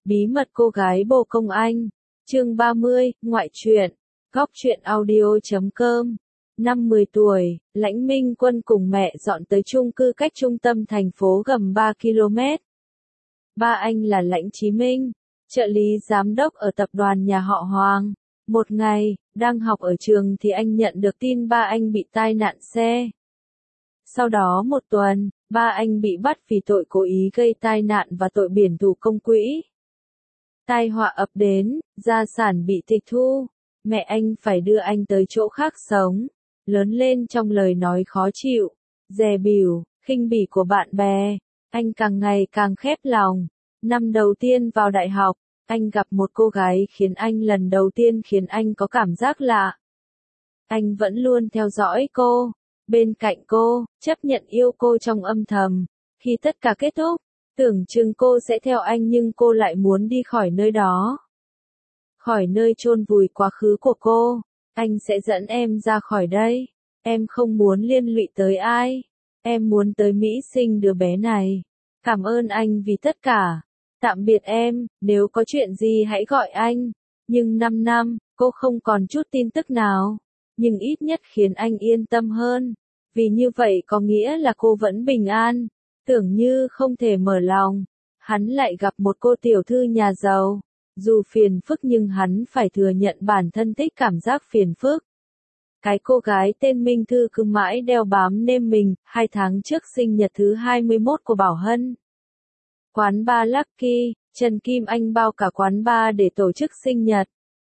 Bí mật cô gái bồ công anh. Chương 30, ngoại truyện. Góc truyện audio.com. Năm 10 tuổi, Lãnh Minh Quân cùng mẹ dọn tới chung cư cách trung tâm thành phố gần 3 km. Ba anh là Lãnh Chí Minh, trợ lý giám đốc ở tập đoàn nhà họ Hoàng. Một ngày, đang học ở trường thì anh nhận được tin ba anh bị tai nạn xe. Sau đó một tuần, ba anh bị bắt vì tội cố ý gây tai nạn và tội biển thủ công quỹ. Tai họa ập đến, gia sản bị tịch thu, mẹ anh phải đưa anh tới chỗ khác sống, lớn lên trong lời nói khó chịu, dè bỉu, khinh bỉ của bạn bè, anh càng ngày càng khép lòng. Năm đầu tiên vào đại học, anh gặp một cô gái khiến anh có cảm giác lạ. Anh vẫn luôn theo dõi cô, bên cạnh cô, chấp nhận yêu cô trong âm thầm. Khi tất cả kết thúc, tưởng chừng cô sẽ theo anh nhưng cô lại muốn đi khỏi nơi đó. Khỏi nơi chôn vùi quá khứ của cô. Anh sẽ dẫn em ra khỏi đây. Em không muốn liên lụy tới ai. Em muốn tới Mỹ sinh đứa bé này. Cảm ơn anh vì tất cả. Tạm biệt em, nếu có chuyện gì hãy gọi anh. Nhưng 5 năm, cô không còn chút tin tức nào. Nhưng ít nhất khiến anh yên tâm hơn. Vì như vậy có nghĩa là cô vẫn bình an. Tưởng như không thể mở lòng. Hắn lại gặp một cô tiểu thư nhà giàu. Dù phiền phức nhưng hắn phải thừa nhận bản thân thích cảm giác phiền phức. Cái cô gái tên Minh Thư cứ mãi đeo bám nêm mình, 2 tháng trước sinh nhật thứ 21 của Bảo Hân. Quán bar Lucky, Trần Kim Anh bao cả quán bar để tổ chức sinh nhật.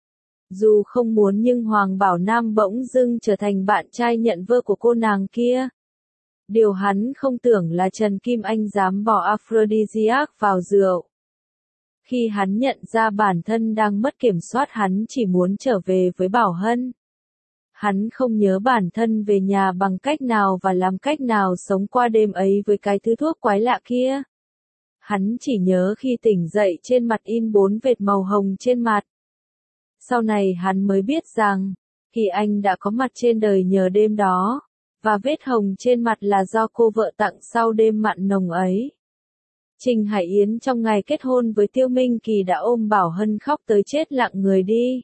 Dù không muốn nhưng Hoàng Bảo Nam bỗng dưng trở thành bạn trai nhận vơ của cô nàng kia. Điều hắn không tưởng là Trần Kim Anh dám bỏ aphrodisiac vào rượu. Khi hắn nhận ra bản thân đang mất kiểm soát hắn chỉ muốn trở về với Bảo Hân. Hắn không nhớ bản thân về nhà bằng cách nào và làm cách nào sống qua đêm ấy với cái thứ thuốc quái lạ kia. Hắn chỉ nhớ khi tỉnh dậy trên mặt in 4 vệt màu hồng trên mặt. Sau này hắn mới biết rằng, Kỳ Anh đã có mặt trên đời nhờ đêm đó, và vết hồng trên mặt là do cô vợ tặng sau đêm mặn nồng ấy. Trình Hải Yến trong ngày kết hôn với Tiêu Minh Kỳ đã ôm Bảo Hân khóc tới chết lặng người đi.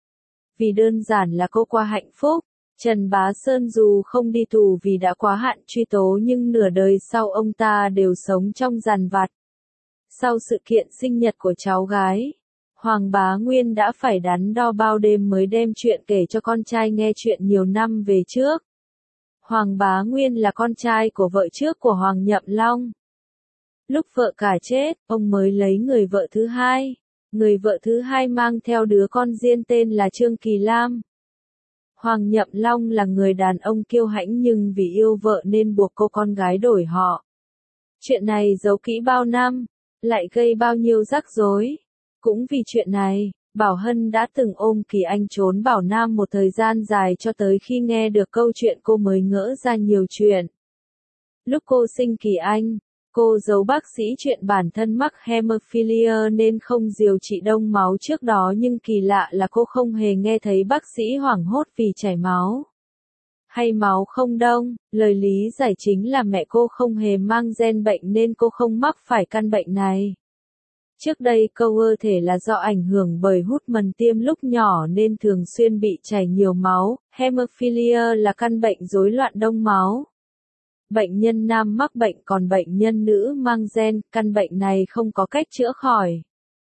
Vì đơn giản là cô qua hạnh phúc, Trần Bá Sơn dù không đi tù vì đã quá hạn truy tố nhưng nửa đời sau ông ta đều sống trong giàn vặt. Sau sự kiện sinh nhật của cháu gái, Hoàng Bá Nguyên đã phải đắn đo bao đêm mới đem chuyện kể cho con trai nghe chuyện nhiều năm về trước. Hoàng Bá Nguyên là con trai của vợ trước của Hoàng Nhậm Long. Lúc vợ cả chết, ông mới lấy người vợ thứ hai. Người vợ thứ hai mang theo đứa con riêng tên là Trương Kỳ Lam. Hoàng Nhậm Long là người đàn ông kiêu hãnh nhưng vì yêu vợ nên buộc cô con gái đổi họ. Chuyện này giấu kỹ bao năm, lại gây bao nhiêu rắc rối. Cũng vì chuyện này, Bảo Hân đã từng ôm Kỳ Anh trốn Bảo Nam một thời gian dài cho tới khi nghe được câu chuyện cô mới ngỡ ra nhiều chuyện. Lúc cô sinh Kỳ Anh, cô giấu bác sĩ chuyện bản thân mắc hemophilia nên không điều trị đông máu trước đó nhưng kỳ lạ là cô không hề nghe thấy bác sĩ hoảng hốt vì chảy máu. Hay máu không đông, lời lý giải chính là mẹ cô không hề mang gen bệnh nên cô không mắc phải căn bệnh này. Trước đây câu ơ thể là do ảnh hưởng bởi hút mần tiêm lúc nhỏ nên thường xuyên bị chảy nhiều máu, hemophilia là căn bệnh rối loạn đông máu. Bệnh nhân nam mắc bệnh còn bệnh nhân nữ mang gen, căn bệnh này không có cách chữa khỏi.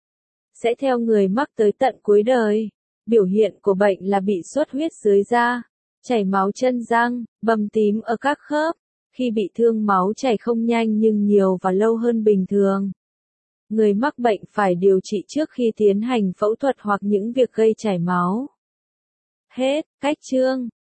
Sẽ theo người mắc tới tận cuối đời. Biểu hiện của bệnh là bị xuất huyết dưới da, chảy máu chân răng, bầm tím ở các khớp. Khi bị thương máu chảy không nhanh nhưng nhiều và lâu hơn bình thường. Người mắc bệnh phải điều trị trước khi tiến hành phẫu thuật hoặc những việc gây chảy máu. Hết, cách chương.